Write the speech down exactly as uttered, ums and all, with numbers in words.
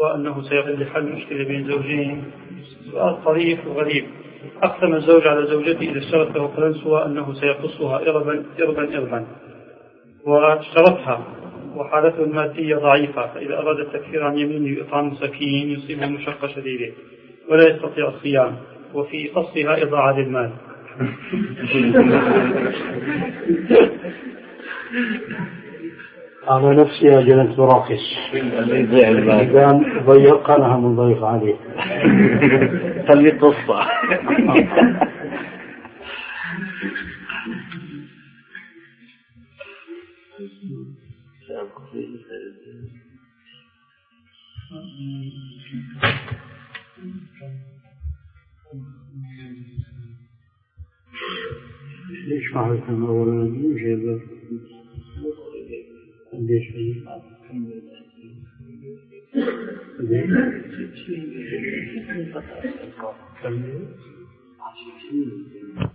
وأنه سيقضي حل مشكلة بين زوجين. سؤال طريف وغريب. أقسم الزوج على زوجته إذا اشترت له قلنسوة أنه سيقصها إربا إربا إربا، واشترطها وحالته المادية ضعيفة، فإذا أراد التكفير عن يمينه بإطعام مساكين يصيبه مشقة شديدة ولا يستطيع الصيام، وفي قصدها إضاعة للمال. على نفسي أجلت براقص إذا ضيقناها من ضيق عليه خلي قصة. ليش ما حكم أولا ليش هذا ليش ليش